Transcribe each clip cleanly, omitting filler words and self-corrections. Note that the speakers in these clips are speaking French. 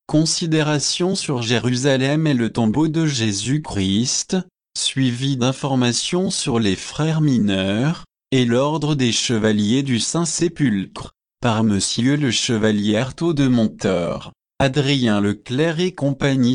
Considération sur Jérusalem et le tombeau de Jésus-Christ, suivi d'informations sur les frères mineurs, et l'ordre des chevaliers du Saint-Sépulcre, par Monsieur le Chevalier Artaud de Montor, Adrien Leclerc et compagnie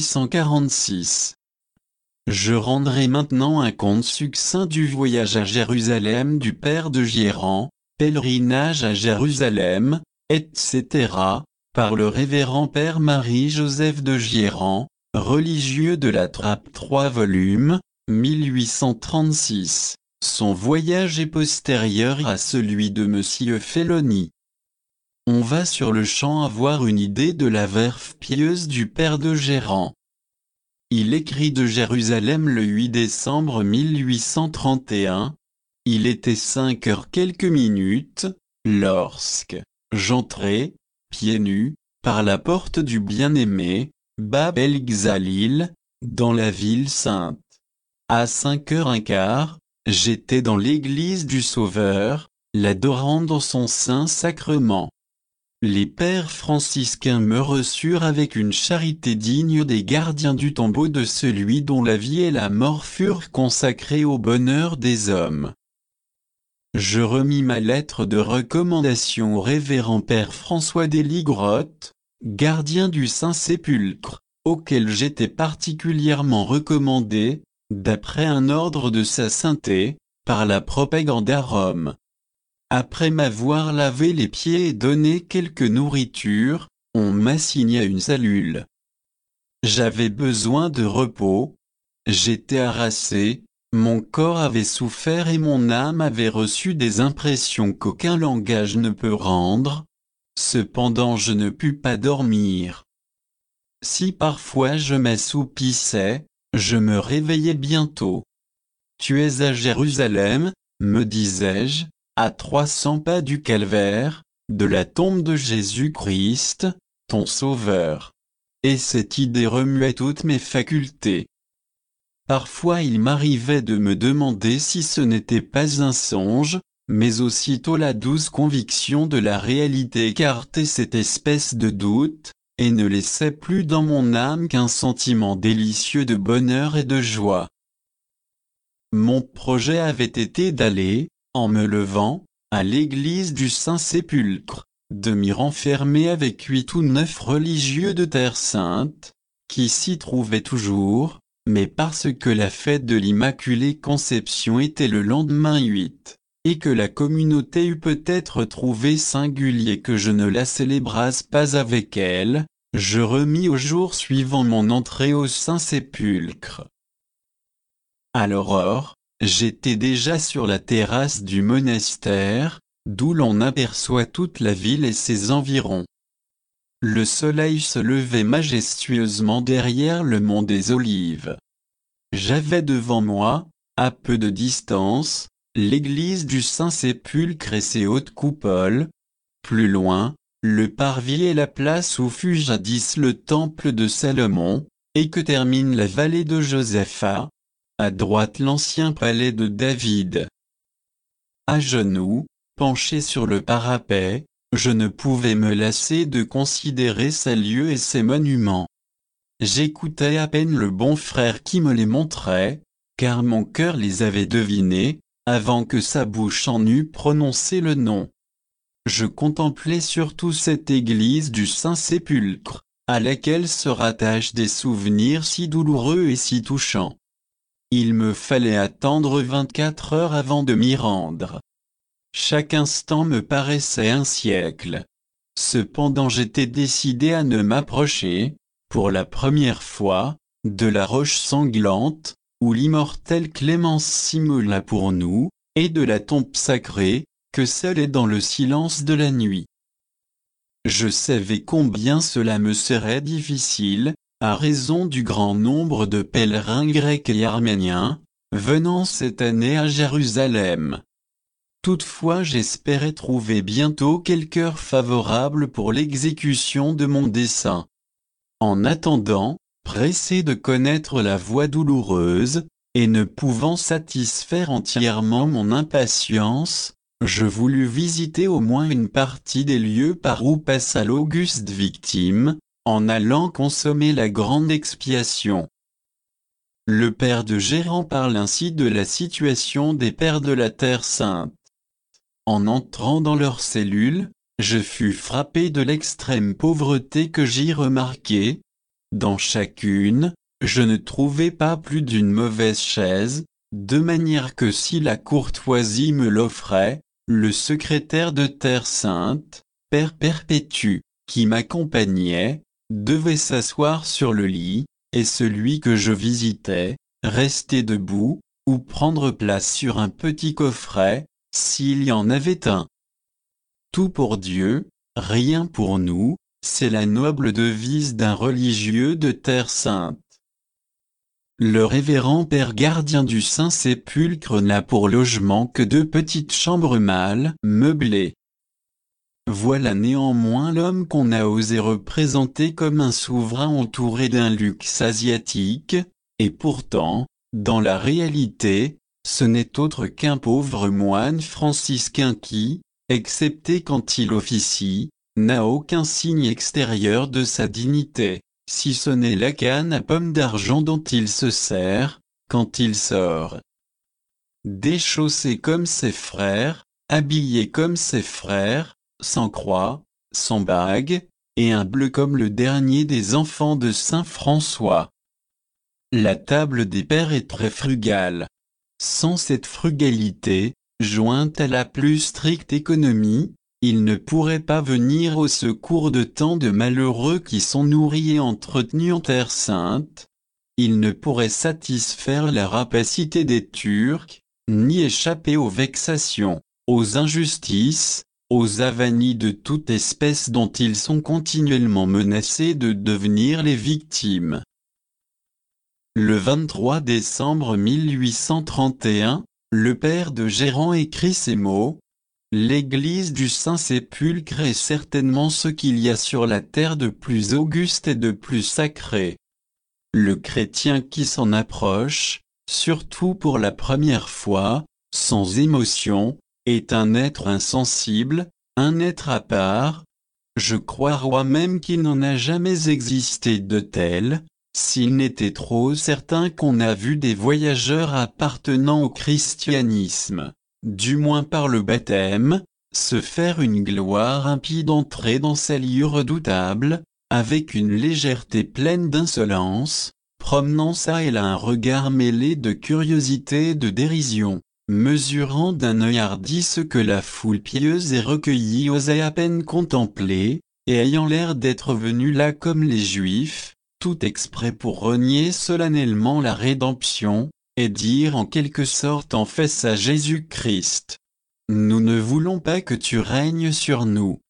1846. Je rendrai maintenant un compte succinct du voyage à Jérusalem du père de Guérand, pèlerinage à Jérusalem, etc., par le révérend père Marie-Joseph de Guérand, religieux de la Trappe 3 volumes, 1836. Son voyage est postérieur à celui de Monsieur Felloni. On va sur le champ avoir une idée de la verve pieuse du père de Guérand. Il écrit de Jérusalem le 8 décembre 1831. Il était 5 heures quelques minutes, lorsque j'entrai, pieds nus, par la porte du bien-aimé, Bab el-Gzalil, dans la ville sainte. À 5h15, j'étais dans l'église du Sauveur, l'adorant dans son saint sacrement. Les pères franciscains me reçurent avec une charité digne des gardiens du tombeau de celui dont la vie et la mort furent consacrées au bonheur des hommes. Je remis ma lettre de recommandation au révérend père François Deligrotte, gardien du Saint-Sépulcre, auquel j'étais particulièrement recommandé, d'après un ordre de sa sainteté, par la propagande à Rome. Après m'avoir lavé les pieds et donné quelque nourriture, on m'assigna une cellule. J'avais besoin de repos, j'étais harassé, mon corps avait souffert et mon âme avait reçu des impressions qu'aucun langage ne peut rendre. Cependant je ne pus pas dormir. Si parfois je m'assoupissais, je me réveillais bientôt. Tu es à Jérusalem, me disais-je, à 300 pas du calvaire, de la tombe de Jésus-Christ, ton Sauveur. Et cette idée remuait toutes mes facultés. Parfois il m'arrivait de me demander si ce n'était pas un songe, mais aussitôt la douce conviction de la réalité écartait cette espèce de doute, et ne laissait plus dans mon âme qu'un sentiment délicieux de bonheur et de joie. Mon projet avait été d'aller, en me levant, à l'église du Saint-Sépulcre, de m'y renfermer avec 8 ou 9 religieux de Terre Sainte, qui s'y trouvaient toujours, mais parce que la fête de l'Immaculée Conception était le lendemain 8, et que la communauté eût peut-être trouvé singulier que je ne la célébrasse pas avec elle, je remis au jour suivant mon entrée au Saint-Sépulcre. À l'aurore, j'étais déjà sur la terrasse du monastère, d'où l'on aperçoit toute la ville et ses environs. Le soleil se levait majestueusement derrière le mont des Olives. J'avais devant moi, à peu de distance, l'église du Saint-Sépulcre et ses hautes coupoles. Plus loin, le parvis et la place où fut jadis le temple de Salomon, et que termine la vallée de Josaphat. À droite l'ancien palais de David. À genoux, penché sur le parapet, je ne pouvais me lasser de considérer ces lieux et ces monuments. J'écoutais à peine le bon frère qui me les montrait, car mon cœur les avait devinés, avant que sa bouche en eût prononcé le nom. Je contemplais surtout cette église du Saint-Sépulcre, à laquelle se rattachent des souvenirs si douloureux et si touchants. Il me fallait attendre 24 heures avant de m'y rendre. Chaque instant me paraissait un siècle. Cependant j'étais décidé à ne m'approcher, pour la première fois, de la roche sanglante, où l'immortelle Clémence s'immola pour nous, et de la tombe sacrée, que seule est dans le silence de la nuit. Je savais combien cela me serait difficile, à raison du grand nombre de pèlerins grecs et arméniens, venant cette année à Jérusalem. Toutefois j'espérais trouver bientôt quelque heure favorable pour l'exécution de mon dessein. En attendant, pressé de connaître la voie douloureuse, et ne pouvant satisfaire entièrement mon impatience, je voulus visiter au moins une partie des lieux par où passa l'auguste victime, en allant consommer la grande expiation. Le père de Gérant parle ainsi de la situation des pères de la Terre Sainte. En entrant dans leurs cellules, je fus frappé de l'extrême pauvreté que j'y remarquai. Dans chacune, je ne trouvais pas plus d'une mauvaise chaise, de manière que si la courtoisie me l'offrait, le secrétaire de Terre Sainte, Père Perpétue, qui m'accompagnait, devait s'asseoir sur le lit, et celui que je visitais, rester debout, ou prendre place sur un petit coffret, s'il y en avait un. Tout pour Dieu, rien pour nous, c'est la noble devise d'un religieux de Terre Sainte. Le révérend père gardien du Saint-Sépulcre n'a pour logement que 2 petites chambres mal meublées. Voilà néanmoins l'homme qu'on a osé représenter comme un souverain entouré d'un luxe asiatique, et pourtant, dans la réalité, ce n'est autre qu'un pauvre moine franciscain qui, excepté quand il officie, n'a aucun signe extérieur de sa dignité, si ce n'est la canne à pomme d'argent dont il se sert, quand il sort. Déchaussé comme ses frères, habillé comme ses frères, sans croix, sans bague, et humble comme le dernier des enfants de saint François. La table des pères est très frugale. Sans cette frugalité, jointe à la plus stricte économie, il ne pourrait pas venir au secours de tant de malheureux qui sont nourris et entretenus en Terre Sainte. Il ne pourrait satisfaire la rapacité des Turcs, ni échapper aux vexations, aux injustices, aux avanies de toute espèce dont ils sont continuellement menacés de devenir les victimes. Le 23 décembre 1831, le père de Gérant écrit ces mots. L'église du Saint-Sépulcre est certainement ce qu'il y a sur la terre de plus auguste et de plus sacré. Le chrétien qui s'en approche, surtout pour la première fois, sans émotion, est un être insensible, un être à part. Je crois même qu'il n'en a jamais existé de tel, s'il n'était trop certain qu'on a vu des voyageurs appartenant au christianisme, du moins par le baptême, se faire une gloire impie d'entrer dans ces lieux redoutables, avec une légèreté pleine d'insolence, promenant çà et là un regard mêlé de curiosité et de dérision, mesurant d'un œil hardi ce que la foule pieuse et recueillie osait à peine contempler, et ayant l'air d'être venus là comme les Juifs, tout exprès pour renier solennellement la rédemption, et dire en quelque sorte en face à Jésus-Christ: nous ne voulons pas que tu règnes sur nous.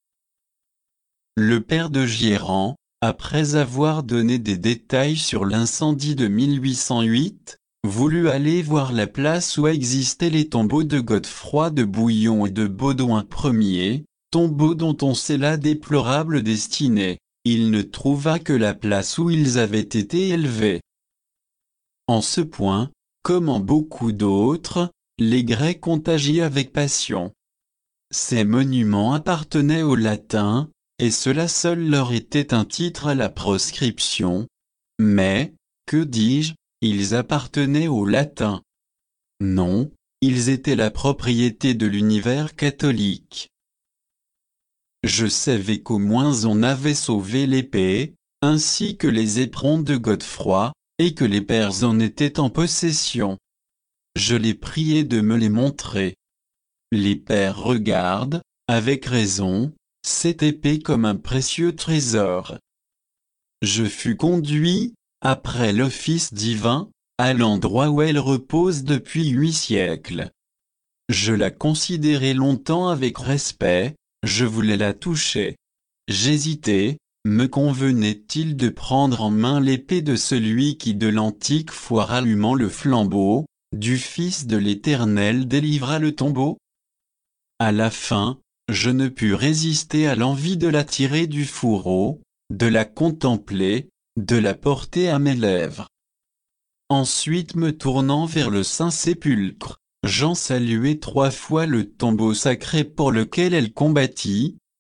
Le père de Gérant, après avoir donné des détails sur l'incendie de 1808, voulut aller voir la place où existaient les tombeaux de Godefroy de Bouillon et de Baudouin Ier, tombeaux dont on sait la déplorable destinée. Il ne trouva que la place où ils avaient été élevés. En ce point, comme en beaucoup d'autres, les Grecs ont agi avec passion. Ces monuments appartenaient aux Latins, et cela seul leur était un titre à la proscription. Mais, que dis-je, ils appartenaient aux Latins. Non, ils étaient la propriété de l'univers catholique. Je savais qu'au moins on avait sauvé l'épée, ainsi que les éperons de Godefroy, et que les pères en étaient en possession. Je les priai de me les montrer. Les pères regardent, avec raison, cette épée comme un précieux trésor. Je fus conduit, après l'office divin, à l'endroit où elle repose depuis 8 siècles. Je la considérai longtemps avec respect, je voulais la toucher. J'hésitais, me convenait-il de prendre en main l'épée de celui qui de l'antique foi rallumant le flambeau, du Fils de l'Éternel délivra le tombeau? À la fin, je ne pus résister à l'envie de la tirer du fourreau, de la contempler, de la porter à mes lèvres. Ensuite me tournant vers le Saint-Sépulcre, j'en saluai 3 fois le tombeau sacré pour lequel elle combattit,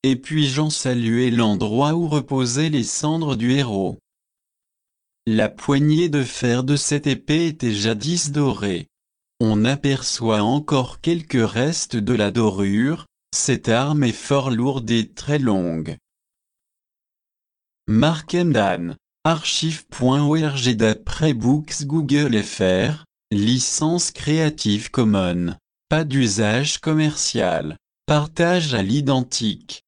et puis Jean saluait l'endroit où reposaient les cendres du héros. La poignée de fer de cette épée était jadis dorée. On aperçoit encore quelques restes de la dorure, cette arme est fort lourde et très longue. Mark Hemdan, archive.org d'après Books Google fr, licence Creative Commons, pas d'usage commercial, partage à l'identique.